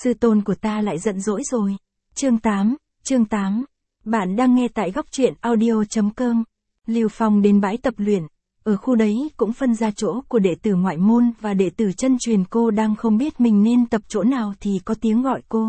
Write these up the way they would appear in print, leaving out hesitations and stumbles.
sư tôn của ta lại giận dỗi rồi. Chương 8. Bạn đang nghe tại góc truyện audio.com. Lưu Phong đến bãi tập luyện. Ở khu đấy cũng phân ra chỗ của đệ tử ngoại môn và đệ tử chân truyền. Cô đang không biết mình nên tập chỗ nào thì có tiếng gọi cô.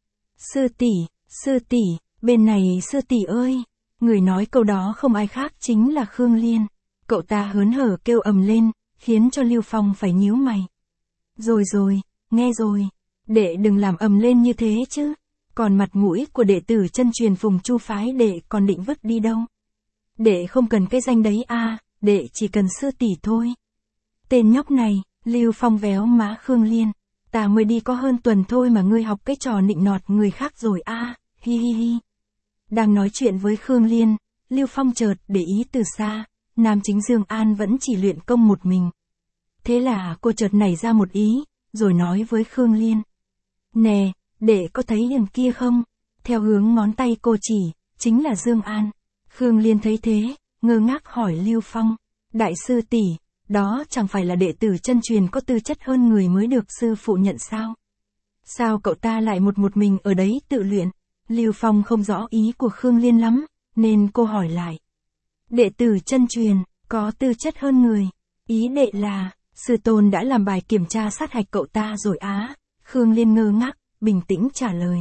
Sư tỷ, bên này sư tỷ ơi. Người nói câu đó không ai khác chính là Khương Liên. Cậu ta hớn hở kêu ầm lên, khiến cho Lưu Phong phải nhíu mày. Rồi, nghe rồi. Đệ đừng làm ầm lên như thế chứ. Còn mặt mũi của đệ tử chân truyền Phùng Chu phái đệ còn định vứt đi đâu. Đệ không cần cái danh đấy à, đệ chỉ cần sư tỷ thôi. Tên nhóc này, Lưu Phong véo má Khương Liên. Ta mới đi có hơn tuần thôi mà ngươi học cái trò nịnh nọt người khác rồi à, hi hi hi. Đang nói chuyện với Khương Liên, Lưu Phong chợt để ý từ xa, nam chính Dương An vẫn chỉ luyện công một mình. Thế là cô chợt nảy ra một ý, rồi nói với Khương Liên. Nè, đệ có thấy đằng kia không? Theo hướng ngón tay cô chỉ, chính là Dương An. Khương Liên thấy thế, ngơ ngác hỏi Lưu Phong. Đại sư tỷ, đó chẳng phải là đệ tử chân truyền có tư chất hơn người mới được sư phụ nhận sao? Sao cậu ta lại một mình ở đấy tự luyện? Lưu Phong không rõ ý của Khương Liên lắm, nên cô hỏi lại. Đệ tử chân truyền, có tư chất hơn người. Ý đệ là, sư tôn đã làm bài kiểm tra sát hạch cậu ta rồi á. Khương Liên ngơ ngác, bình tĩnh trả lời.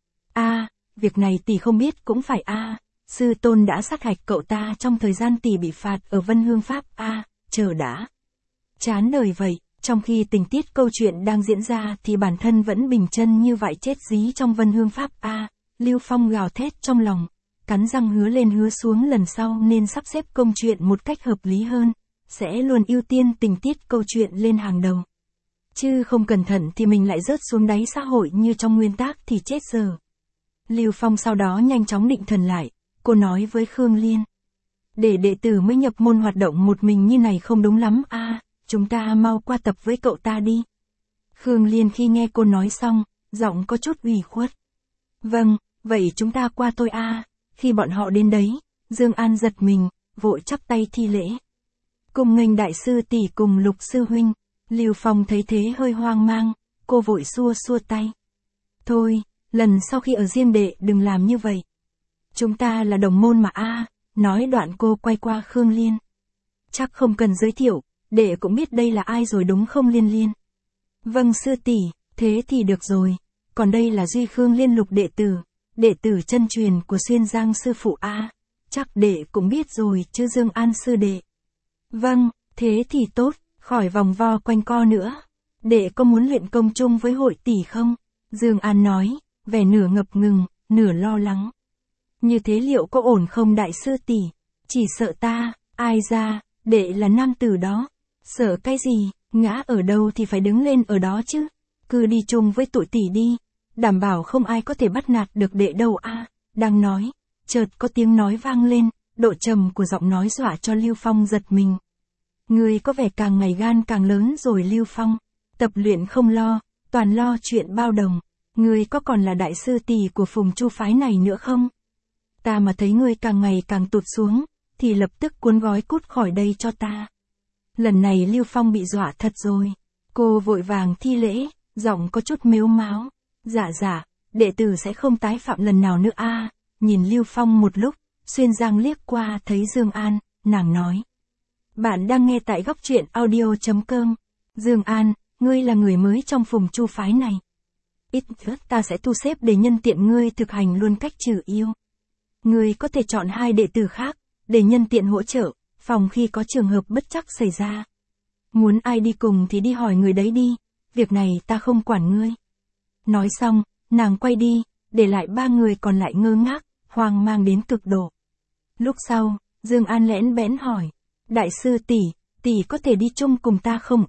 Việc này tỷ không biết cũng phải sư tôn đã sát hạch cậu ta trong thời gian tỷ bị phạt ở Vân Hương Pháp chờ đã. Chán đời vậy, trong khi tình tiết câu chuyện đang diễn ra thì bản thân vẫn bình chân như vậy chết dí trong Vân Hương Pháp Lưu Phong gào thét trong lòng, cắn răng hứa lên hứa xuống lần sau nên sắp xếp công chuyện một cách hợp lý hơn, sẽ luôn ưu tiên tình tiết câu chuyện lên hàng đầu. Chứ không cẩn thận thì mình lại rớt xuống đáy xã hội như trong nguyên tác thì chết giờ. Lưu Phong sau đó nhanh chóng định thần lại, cô nói với Khương Liên. Để đệ tử mới nhập môn hoạt động một mình như này không đúng lắm chúng ta mau qua tập với cậu ta đi. Khương Liên khi nghe cô nói xong, giọng có chút ủy khuất. Vâng, vậy chúng ta qua thôi Khi bọn họ đến đấy, Dương An giật mình, vội chắp tay thi lễ. Cùng nghênh đại sư tỷ cùng Lục sư huynh. Lưu Phong thấy thế hơi hoang mang, cô vội xua tay. Thôi, lần sau khi ở riêng đệ đừng làm như vậy. Chúng ta là đồng môn mà nói đoạn cô quay qua Khương Liên. Chắc không cần giới thiệu, đệ cũng biết đây là ai rồi đúng không Liên Liên? Vâng sư tỷ, thế thì được rồi. Còn đây là Duy Khương Liên Lục đệ tử chân truyền của Xuyên Giang sư phụ chắc đệ cũng biết rồi chứ Dương An sư đệ. Vâng, thế thì tốt. Khỏi vòng vo quanh co nữa. Đệ có muốn luyện công chung với hội tỷ không? Dương An nói, vẻ nửa ngập ngừng, nửa lo lắng. Như thế liệu có ổn không đại sư tỷ? Chỉ sợ ta, ai ra, đệ là nam tử đó. Sợ cái gì, ngã ở đâu thì phải đứng lên ở đó chứ. Cứ đi chung với tụi tỷ đi. Đảm bảo không ai có thể bắt nạt được đệ đâu Đang nói, chợt có tiếng nói vang lên, độ trầm của giọng nói dọa cho Lưu Phong giật mình. Ngươi có vẻ càng ngày gan càng lớn rồi Lưu Phong. Tập luyện không lo, toàn lo chuyện bao đồng. Ngươi có còn là đại sư tỷ của Phùng Chu phái này nữa không? Ta mà thấy ngươi càng ngày càng tụt xuống, thì lập tức cuốn gói cút khỏi đây cho ta. Lần này Lưu Phong bị dọa thật rồi. Cô vội vàng thi lễ, giọng có chút mếu máo. Dạ, đệ tử sẽ không tái phạm lần nào nữa Nhìn Lưu Phong một lúc, Xuyên Giang liếc qua thấy Dương An, nàng nói. Bạn đang nghe tại góc truyện audio.com. Dương An, ngươi là người mới trong Phùng Chu phái này. Ít nhất ta sẽ thu xếp để nhân tiện ngươi thực hành luôn cách trừ yêu. Ngươi có thể chọn 2 đệ tử khác, để nhân tiện hỗ trợ, phòng khi có trường hợp bất trắc xảy ra. Muốn ai đi cùng thì đi hỏi người đấy đi, việc này ta không quản ngươi. Nói xong, nàng quay đi, để lại 3 người còn lại ngơ ngác, hoang mang đến cực độ. Lúc sau, Dương An lẽn bẽn hỏi. Đại sư tỷ có thể đi chung cùng ta không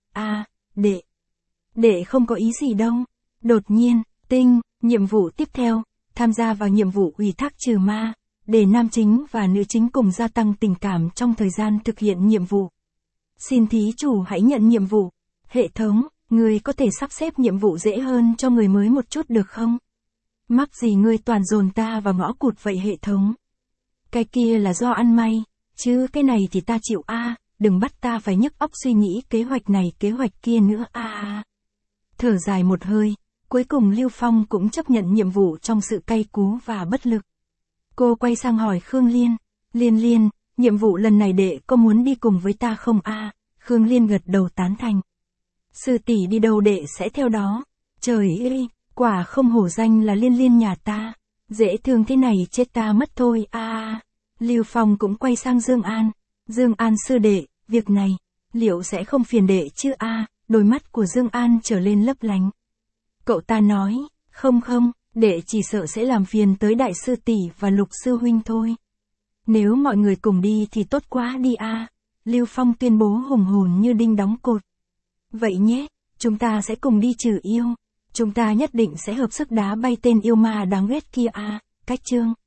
đệ không có ý gì đâu. Đột nhiên, nhiệm vụ tiếp theo, tham gia vào nhiệm vụ ủy thác trừ ma, để nam chính và nữ chính cùng gia tăng tình cảm trong thời gian thực hiện nhiệm vụ. Xin thí chủ hãy nhận nhiệm vụ. Hệ thống, ngươi có thể sắp xếp nhiệm vụ dễ hơn cho người mới một chút được không? Mắc gì ngươi toàn dồn ta vào ngõ cụt vậy hệ thống? Cái kia là do ăn may. Chứ cái này thì ta chịu đừng bắt ta phải nhức óc suy nghĩ kế hoạch này kế hoạch kia nữa Thở dài một hơi, Cuối cùng Lưu Phong cũng chấp nhận nhiệm vụ trong sự cay cú và bất lực. Cô quay sang hỏi Khương Liên. Liên, nhiệm vụ lần này đệ có muốn đi cùng với ta không a? Khương Liên gật đầu tán thành. Sư tỷ đi đâu đệ sẽ theo đó. Trời ơi, quả không hổ danh là Liên nhà ta. Dễ thương thế này chết ta mất thôi a. Lưu Phong cũng quay sang Dương An. Dương An sư đệ, việc này, liệu sẽ không phiền đệ chứ a? Đôi mắt của Dương An trở lên lấp lánh. Cậu ta nói, không, đệ chỉ sợ sẽ làm phiền tới đại sư tỷ và Lục sư huynh thôi. Nếu mọi người cùng đi thì tốt quá đi a. Lưu Phong tuyên bố hùng hồn như đinh đóng cột. Vậy nhé, chúng ta sẽ cùng đi trừ yêu. Chúng ta nhất định sẽ hợp sức đá bay tên yêu ma đáng ghét kia a. Cách chương